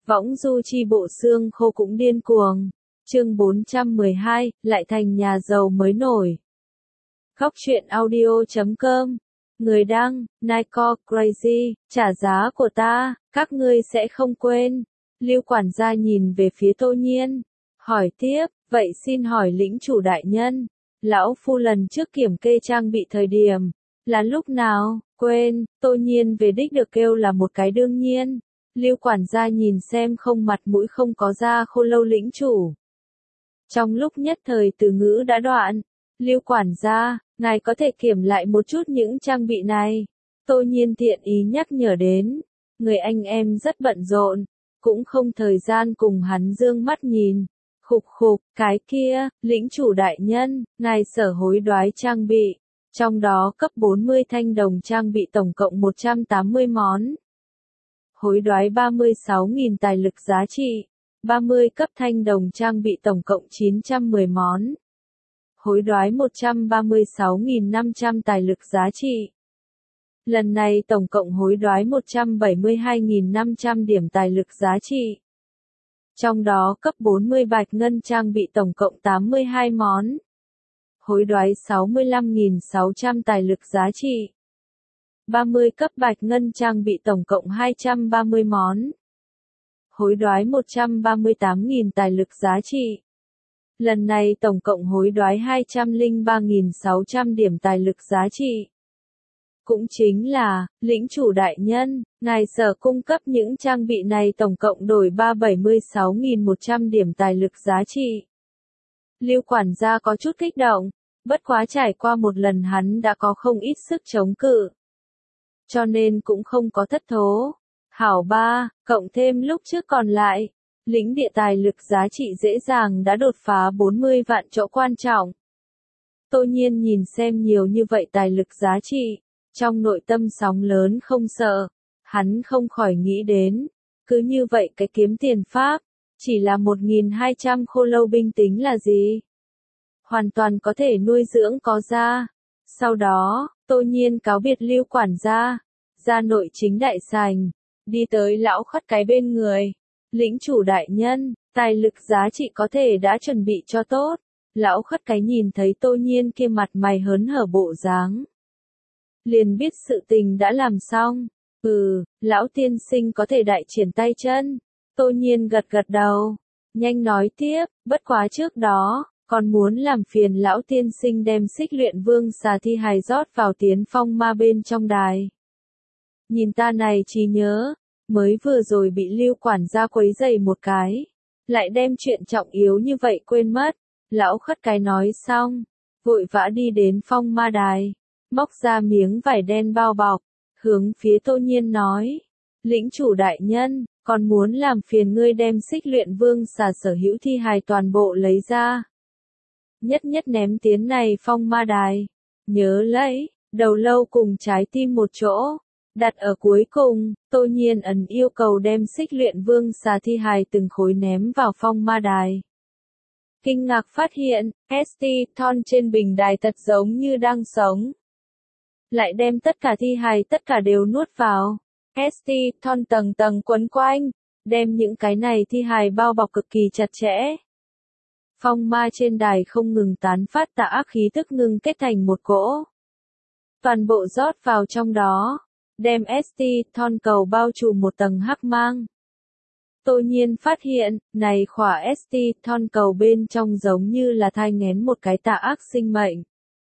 Võng du chi bộ xương khô cũng điên cuồng. Chương 412, lại thành nhà giàu mới nổi. Góc truyện audio.com. Người đăng, Nico Crazy, trả giá của ta, các ngươi sẽ không quên. Lưu quản gia nhìn về phía Tô Nhiên, hỏi tiếp, vậy xin hỏi lĩnh chủ đại nhân, lão phu lần trước kiểm kê trang bị thời điểm, là lúc nào? Quên, Tô Nhiên về đích được kêu là một cái đương nhiên. Lưu quản gia nhìn xem không mặt mũi không có da khô lâu lĩnh chủ. Trong lúc nhất thời từ ngữ đã đoạn, Lưu quản gia, ngài có thể kiểm lại một chút những trang bị này. Tô Nhiên thiện ý nhắc nhở đến, người anh em rất bận rộn, cũng không thời gian cùng hắn dương mắt nhìn. Khục khục, cái kia, lĩnh chủ đại nhân, ngài sở hối đoái trang bị, trong đó cấp 40 thanh đồng trang bị tổng cộng 180 món. Hối đoái 36.000 tài lực giá trị, 30 cấp thanh đồng trang bị tổng cộng 910 món. Hối đoái 136.500 tài lực giá trị. Lần này tổng cộng hối đoái 172.500 điểm tài lực giá trị. Trong đó cấp 40 bạch ngân trang bị tổng cộng 82 món. Hối đoái 65.600 tài lực giá trị. 30 cấp bạch ngân trang bị tổng cộng 230 món. Hối đoái 138.000 tài lực giá trị. Lần này tổng cộng hối đoái 203.600 điểm tài lực giá trị. Cũng chính là, lĩnh chủ đại nhân, ngài sở cung cấp những trang bị này tổng cộng đổi 376.100 điểm tài lực giá trị. Lưu quản gia có chút kích động, bất quá trải qua một lần hắn đã có không ít sức chống cự. Cho nên cũng không có thất thố. Hảo ba, cộng thêm lúc trước còn lại, lĩnh địa tài lực giá trị dễ dàng đã đột phá 40 vạn chỗ quan trọng. Tô Nhiên nhìn xem nhiều như vậy tài lực giá trị, trong nội tâm sóng lớn không sợ, hắn không khỏi nghĩ đến, cứ như vậy cái kiếm tiền pháp, chỉ là 1.200 khô lâu binh tính là gì? Hoàn toàn có thể nuôi dưỡng có ra. Sau đó, Tô Nhiên cáo biệt Lưu quản gia, ra nội chính đại sảnh, đi tới lão khất cái bên người. Lĩnh chủ đại nhân, tài lực giá trị có thể đã chuẩn bị cho tốt. Lão khất cái nhìn thấy Tô Nhiên kia mặt mày hớn hở bộ dáng, liền biết sự tình đã làm xong. Lão tiên sinh có thể đại triển tay chân. Tô Nhiên gật gật đầu, nhanh nói tiếp, bất quá trước đó, còn muốn làm phiền lão tiên sinh đem xích luyện vương xà thi hài rót vào tiến phong ma bên trong đài. Nhìn ta này trí nhớ, mới vừa rồi bị Lưu quản gia quấy rầy một cái, lại đem chuyện trọng yếu như vậy quên mất. Lão khất cái nói xong, vội vã đi đến phong ma đài, móc ra miếng vải đen bao bọc, hướng phía Tô Nhiên nói, lĩnh chủ đại nhân, còn muốn làm phiền ngươi đem xích luyện vương xà sở hữu thi hài toàn bộ lấy ra. Nhất nhất ném tiến này phong ma đài, nhớ lấy, đầu lâu cùng trái tim một chỗ, đặt ở cuối cùng. Tô Nhiên ẩn yêu cầu đem xích luyện vương xà thi hài từng khối ném vào phong ma đài. Kinh ngạc phát hiện, ST Thon trên bình đài thật giống như đang sống. Lại đem tất cả thi hài tất cả đều nuốt vào. ST Thon tầng tầng quấn quanh, đem những cái này thi hài bao bọc cực kỳ chặt chẽ. Phong ma trên đài không ngừng tán phát tà ác khí tức ngưng kết thành một cỗ. Toàn bộ rót vào trong đó, đem ST Thon cầu bao trùm một tầng hắc mang. Tô Nhiên phát hiện, này khỏa ST Thon cầu bên trong giống như là thai nghén một cái tà ác sinh mệnh.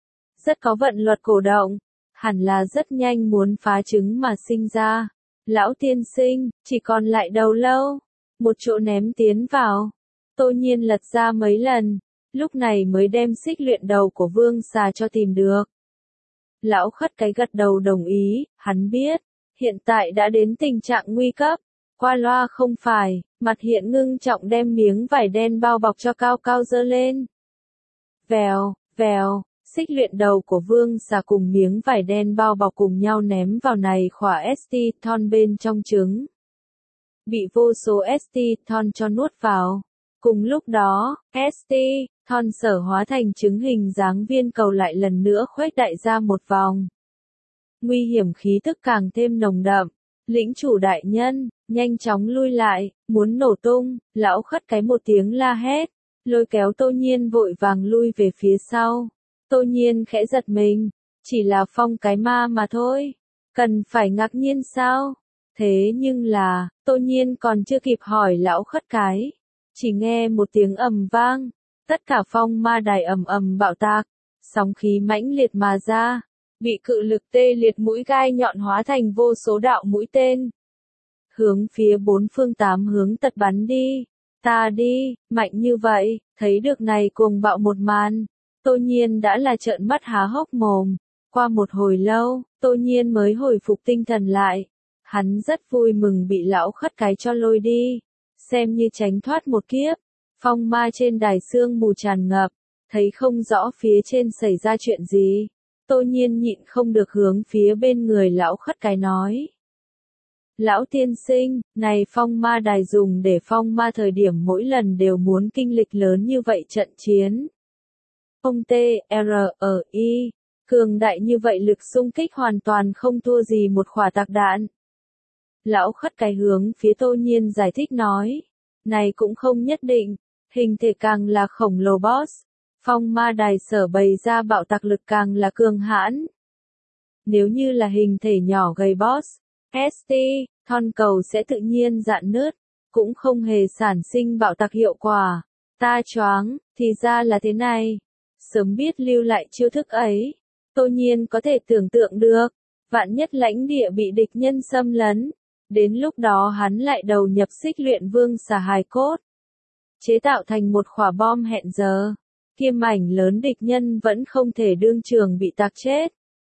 Rất có vận luật cổ động, hẳn là rất nhanh muốn phá trứng mà sinh ra. Lão tiên sinh, chỉ còn lại đầu lâu, một chỗ ném tiến vào. Tô Nhiên lật ra mấy lần, lúc này mới đem xích luyện đầu của vương xà cho tìm được. Lão khất cái gật đầu đồng ý, hắn biết, hiện tại đã đến tình trạng nguy cấp. Qua loa không phải, mặt hiện ngưng trọng đem miếng vải đen bao bọc cho cao cao giơ lên. Vèo, vèo, xích luyện đầu của vương xà cùng miếng vải đen bao bọc cùng nhau ném vào này khỏa ST Thon bên trong trứng. Bị vô số ST Thon cho nuốt vào. Cùng lúc đó, ST Thon sở hóa thành trứng hình dáng viên cầu lại lần nữa khuếch đại ra một vòng. Nguy hiểm khí tức càng thêm nồng đậm. Lĩnh chủ đại nhân, nhanh chóng lui lại, muốn nổ tung, lão khất cái một tiếng la hét, lôi kéo Tô Nhiên vội vàng lui về phía sau. Tô Nhiên khẽ giật mình, chỉ là phong cái ma mà thôi, cần phải ngạc nhiên sao? Thế nhưng là, Tô Nhiên còn chưa kịp hỏi lão khất cái, chỉ nghe một tiếng ầm vang, tất cả phong ma đài ầm ầm bạo tạc, sóng khí mãnh liệt mà ra, bị cự lực tê liệt mũi gai nhọn hóa thành vô số đạo mũi tên. Hướng phía bốn phương tám hướng tật bắn đi, ta đi, mạnh như vậy, thấy được này cuồng bạo một màn, Tô Nhiên đã là trợn mắt há hốc mồm. Qua một hồi lâu, Tô Nhiên mới hồi phục tinh thần lại. Hắn rất vui mừng bị lão khất cái cho lôi đi, xem như tránh thoát một kiếp. Phong ma trên đài sương mù tràn ngập, thấy không rõ phía trên xảy ra chuyện gì. Tô Nhiên nhịn không được hướng phía bên người lão khất cái nói. Lão tiên sinh, này phong ma đài dùng để phong ma thời điểm mỗi lần đều muốn kinh lịch lớn như vậy trận chiến. Ông T.R.I. cường đại như vậy lực xung kích hoàn toàn không thua gì một quả tạc đạn. Lão khất cái hướng phía Tô Nhiên giải thích nói. Này cũng không nhất định, hình thể càng là khổng lồ boss, phong ma đài sở bày ra bạo tạc lực càng là cường hãn. Nếu như là hình thể nhỏ gầy boss, ST, thon cầu sẽ tự nhiên rạn nứt, cũng không hề sản sinh bạo tạc hiệu quả. Ta choáng, thì ra là thế này. Sớm biết lưu lại chiêu thức ấy, Tô Nhiên có thể tưởng tượng được, vạn nhất lãnh địa bị địch nhân xâm lấn, đến lúc đó hắn lại đầu nhập xích luyện vương xà hài cốt, chế tạo thành một quả bom hẹn giờ, kiêm ảnh lớn địch nhân vẫn không thể đương trường bị tạc chết.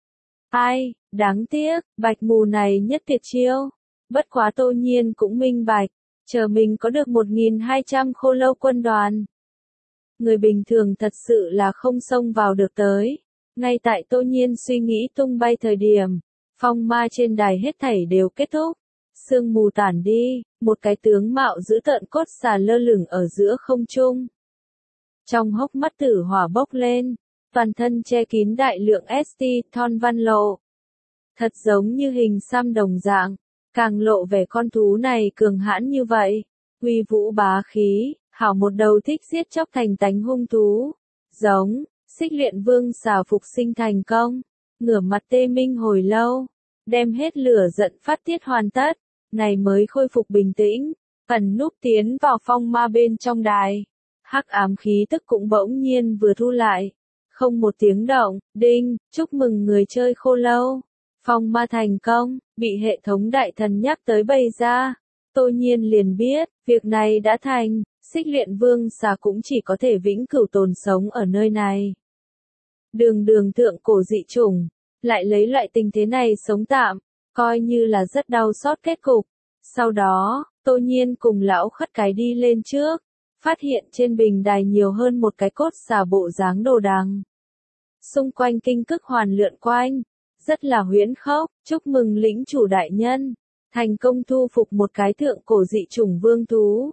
Ai, đáng tiếc, bạch mù này nhất tuyệt chiêu, bất quá Tô Nhiên cũng minh bạch, chờ mình có được 1.200 khô lâu quân đoàn. Người bình thường thật sự là không xông vào được tới. Ngay tại Tô Nhiên suy nghĩ tung bay thời điểm, phong ma trên đài hết thảy đều kết thúc. Sương mù tản đi, một cái tướng mạo dữ tợn cốt xà lơ lửng ở giữa không trung. Trong hốc mắt tử hỏa bốc lên, toàn thân che kín đại lượng ST thon văn lộ. Thật giống như hình xăm đồng dạng, càng lộ vẻ con thú này cường hãn như vậy. Uy vũ bá khí, hảo một đầu thích giết chóc thành tánh hung thú. Giống, xích luyện vương xà phục sinh thành công, ngửa mặt tê minh hồi lâu, đem hết lửa giận phát tiết hoàn tất, này mới khôi phục bình tĩnh, ẩn núp tiến vào phong ma bên trong đài. Hắc ám khí tức cũng bỗng nhiên vừa thu lại, không một tiếng động, đinh, chúc mừng người chơi khô lâu. Phong ma thành công, bị hệ thống đại thần nhắc tới bày ra. Tô Nhiên liền biết, việc này đã thành, xích luyện vương xà cũng chỉ có thể vĩnh cửu tồn sống ở nơi này. Đường đường thượng cổ dị chủng, lại lấy loại tình thế này sống tạm, coi như là rất đau xót kết cục. Sau đó, Tô Nhiên cùng lão khất cái đi lên trước, phát hiện trên bình đài nhiều hơn một cái cốt xà bộ dáng đồ đằng. Xung quanh kinh cức hoàn lượn quanh, rất là huyễn khốc, chúc mừng lĩnh chủ đại nhân, thành công thu phục một cái thượng cổ dị chủng vương thú.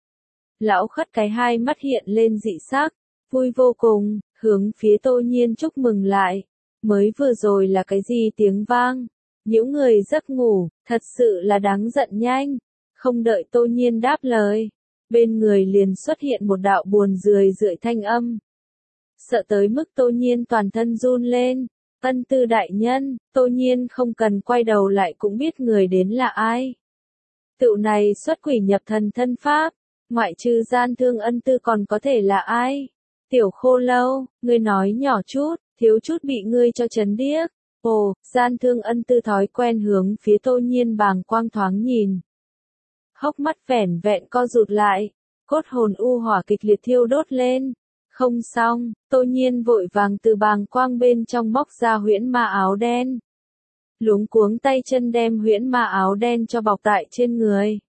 Lão khất cái hai mắt hiện lên dị sắc, vui vô cùng, hướng phía Tô Nhiên chúc mừng lại. Mới vừa rồi là cái gì tiếng vang? Những người giấc ngủ, thật sự là đáng giận nhanh. Không đợi Tô Nhiên đáp lời, bên người liền xuất hiện một đạo buồn rười rượi thanh âm. Sợ tới mức Tô Nhiên toàn thân run lên. Ân Tư đại nhân, Tô Nhiên không cần quay đầu lại cũng biết người đến là ai. Tựu này xuất quỷ nhập thần thân pháp, ngoại trừ gian thương Ân Tư còn có thể là ai? Tiểu khô lâu, ngươi nói nhỏ chút, thiếu chút bị ngươi cho chấn điếc. Ồ, gian thương Ân Tư thói quen hướng phía Tô Nhiên bàng quang thoáng nhìn. Hốc mắt vẻn vẹn co rụt lại, cốt hồn u hỏa kịch liệt thiêu đốt lên. Không xong, Tô Nhiên vội vàng từ bàng quang bên trong móc ra huyễn ma áo đen. Luống cuống tay chân đem huyễn ma áo đen cho bọc tại trên người.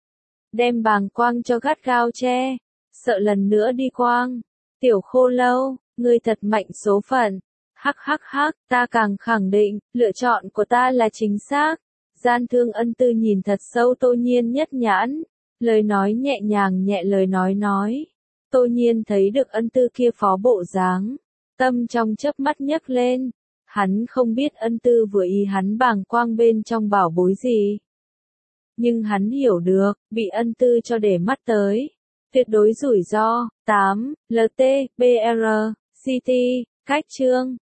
Đem bàng quang cho gắt gao che, sợ lần nữa đi quang. Tiểu khô lâu, ngươi thật mạnh số phận. Hắc hắc hắc, ta càng khẳng định, lựa chọn của ta là chính xác. Gian thương Ân Tư nhìn thật sâu Tô Nhiên nhất nhãn, lời nói nhẹ nhàng nhẹ lời nói. Tô Nhiên thấy được Ân Tư kia phó bộ dáng, tâm trong chớp mắt nhấc lên, hắn không biết Ân Tư vừa ý hắn bàng quang bên trong bảo bối gì. Nhưng hắn hiểu được, bị ân tư cho để mắt tới. Tuyệt đối rủi ro. 8. LT, BR, CT, Khách chương.